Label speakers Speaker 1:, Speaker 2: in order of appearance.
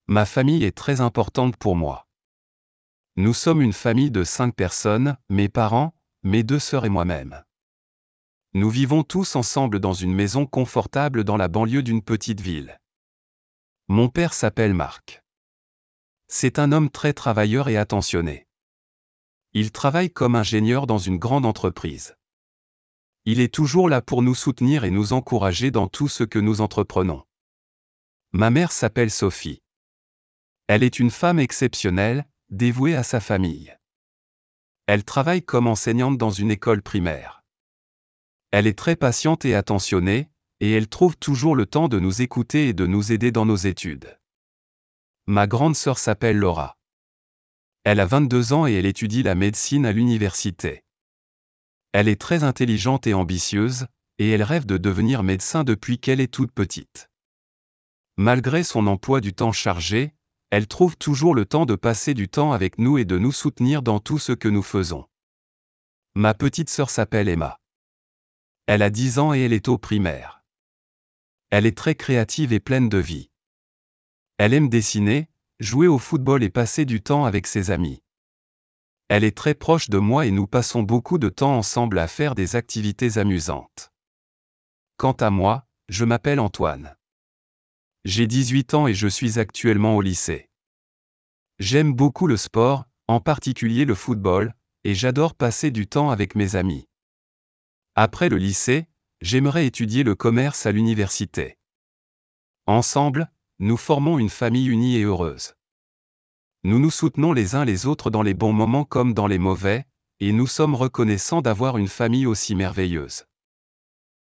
Speaker 1: Ma famille est très importante pour moi. Nous sommes une famille de 5 personnes, mes parents, mes 2 sœurs et moi-même. Nous vivons tous ensemble dans une maison confortable dans la banlieue d'une petite ville. Mon père s'appelle Marc. C'est un homme très travailleur et attentionné. Il travaille comme ingénieur dans une grande entreprise. Il est toujours là pour nous soutenir et nous encourager dans tout ce que nous entreprenons. Ma mère s'appelle Sophie. Elle est une femme exceptionnelle, dévouée à sa famille. Elle travaille comme enseignante dans une école primaire. Elle est très patiente et attentionnée, et elle trouve toujours le temps de nous écouter et de nous aider dans nos études. Ma grande sœur s'appelle Laura. Elle a 22 ans et elle étudie la médecine à l'université. Elle est très intelligente et ambitieuse, et elle rêve de devenir médecin depuis qu'elle est toute petite. Malgré son emploi du temps chargé, elle trouve toujours le temps de passer du temps avec nous et de nous soutenir dans tout ce que nous faisons. Ma petite sœur s'appelle Emma. Elle a 10 ans et elle est au primaire. Elle est très créative et pleine de vie. Elle aime dessiner, jouer au football et passer du temps avec ses amis. Elle est très proche de moi et nous passons beaucoup de temps ensemble à faire des activités amusantes. Quant à moi, je m'appelle Antoine. J'ai 18 ans et je suis actuellement au lycée. J'aime beaucoup le sport, en particulier le football, et j'adore passer du temps avec mes amis. Après le lycée, j'aimerais étudier le commerce à l'université. Ensemble, nous formons une famille unie et heureuse. Nous nous soutenons les uns les autres dans les bons moments comme dans les mauvais, et nous sommes reconnaissants d'avoir une famille aussi merveilleuse.